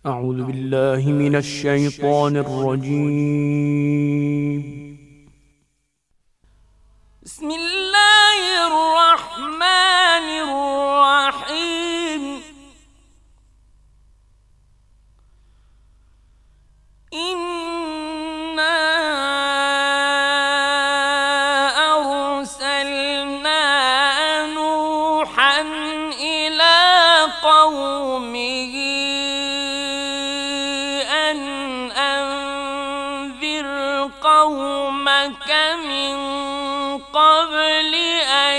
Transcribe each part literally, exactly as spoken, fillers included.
أعوذ بالله من الشيطان الرجيم. بسم الله الرحمن الرحيم. إنا أرسلنا نوحا إلى قومه أن أنذر قومك من قبل أن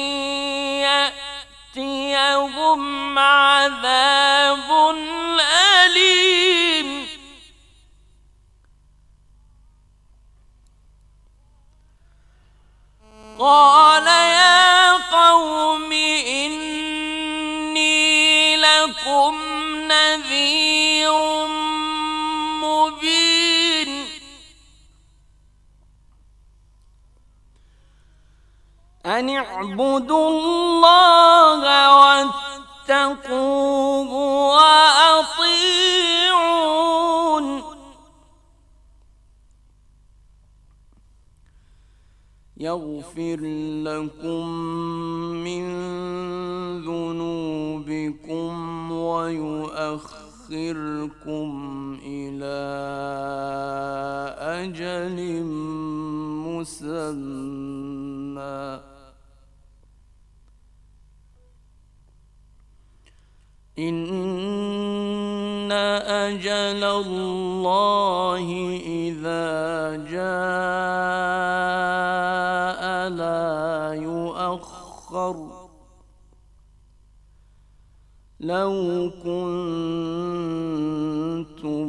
يأتيهم عذاب أليم. قال يا قوم إني لكم نذير مبين. أن اعبدوا الله واتقوه وأطيعون. يغفر لكم من ذنوبكم ويؤخركم إلى أجل مسمى. إن أجل الله إذا جاء لا يؤخر. لو كنتم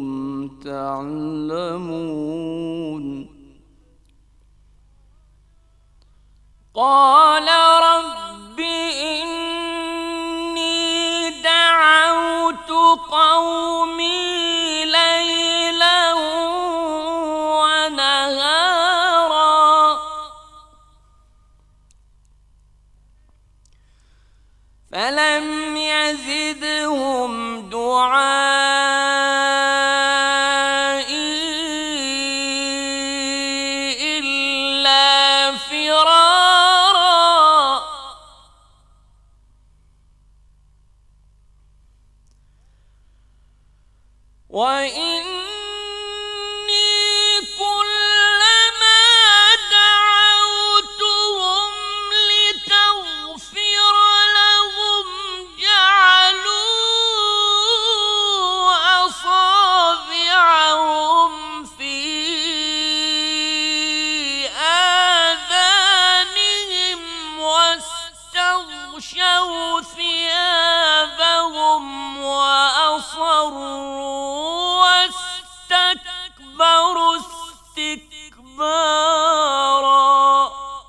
تعلمون. قال رب إني دعوت قومي ليلا ونهارا فلم يزدهم دعائي إلا فرارا. وإني كلما دعوتهم لتغفر لهم جعلوا أصابعهم في آذانهم واستغشوا ثيابهم وأصروا واستكبروا استكبارا.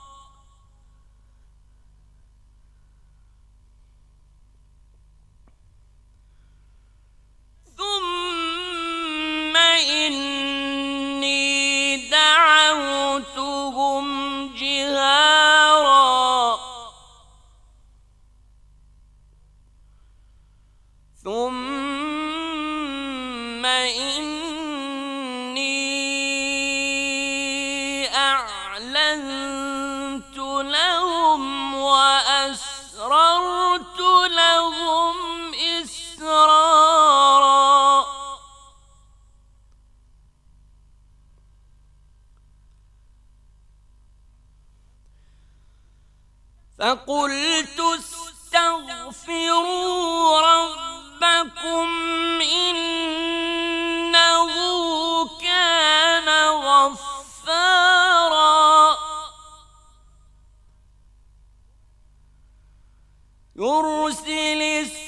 ثم إني دعوتهم جهارا ثم إني أعلنت لهم وأسررت لهم إسرارا. فقلت استغفروا ربكم إنه كان غفارا. يرسل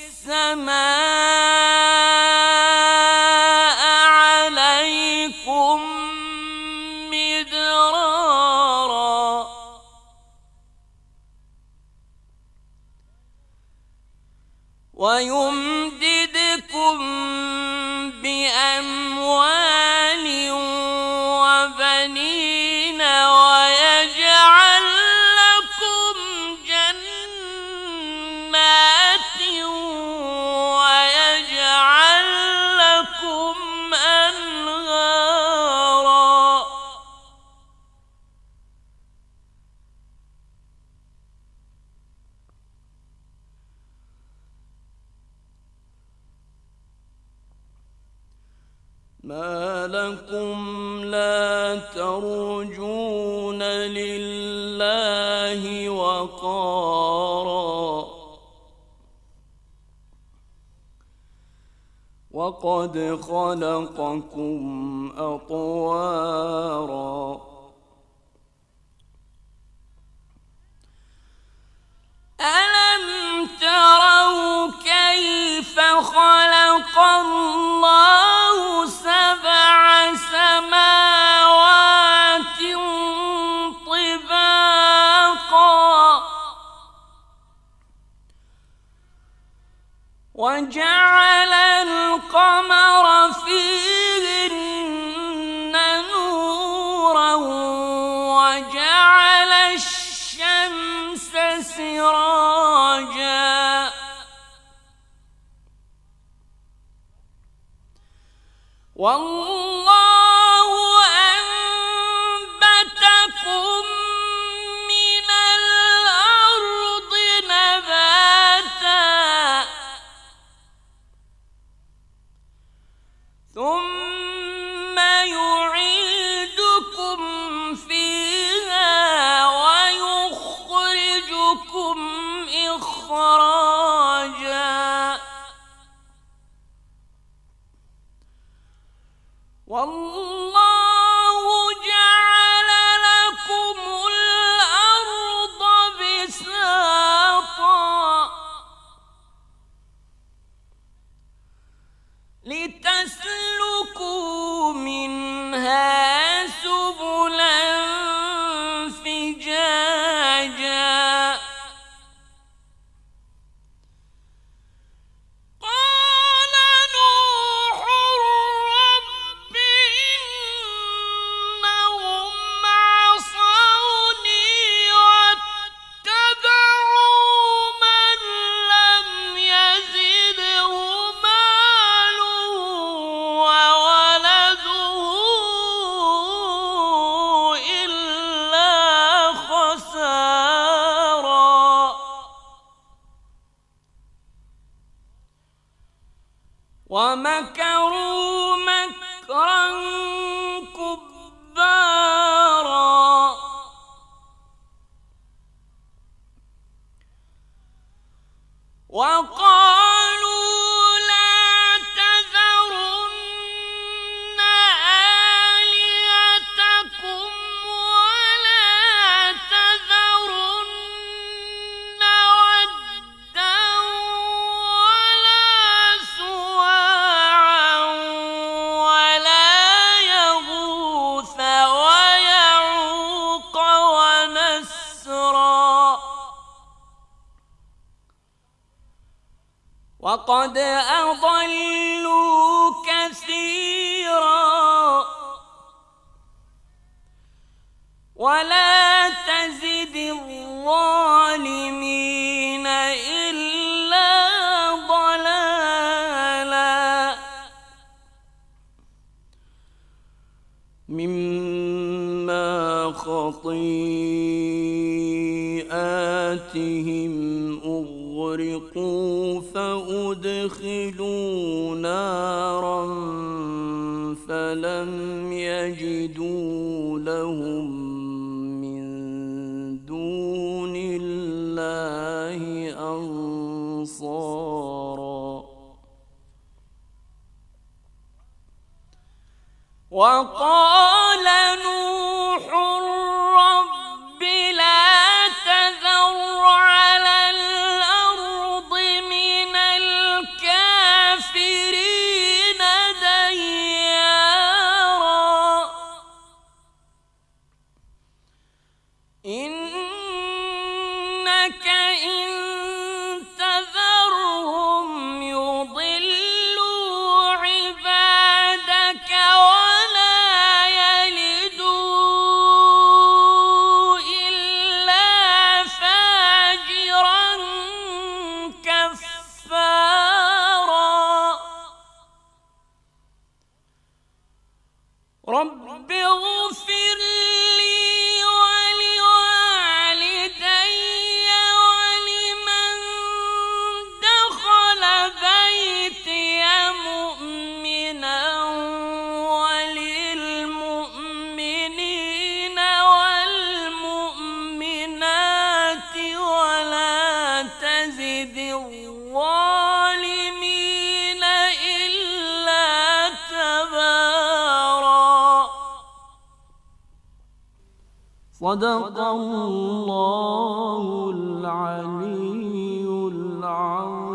السماء عليكم مدرارا ويمددكم بأموال وبنين ويجعل لكم جنات ويجعل لكم ما لكم لا ترجون لله وقارا وقد خلقكم أطوارا ألم تروا كيف خلق الله سبع سماوات طباقا وجعل القمر فيهن نورا وجعل الشمس سراجا والله أنبتكم من الأرض نباتا ثم يعيدكم فيها ويخرجكم إخراجا والله جعل لكم الأرض بساطا لتسلكوا منها سبلا فجاجا قال نوح رب إنهم عصوني واتبعوا من لم يزده ماله وولده إلا خسارا ومكروا مكرا كبارا وقالوا لا تذرن آلهتكم ولا تذرن ودا ولا سواعا ولا يغوث ويعوق ونسرا وقد أضلوا كثيرا ولا تزد الظالمين إلا ضلالا مما خطيئاتهم أغرقوا فأدخلوا نارا فلم يجدوا لهم من دون الله أنصارا وقال نوح رب لا تذر على الأرض من الكافرين ديارا إنك إن تذرهم يضلوا عبادك ولا يلدوا إلا فاجرا كفارا رب اغفر لي ولوالدي ولمن دخل بيتي مؤمنا يزد الظالمين إلا تبارا. صدق الله العلي العظيم.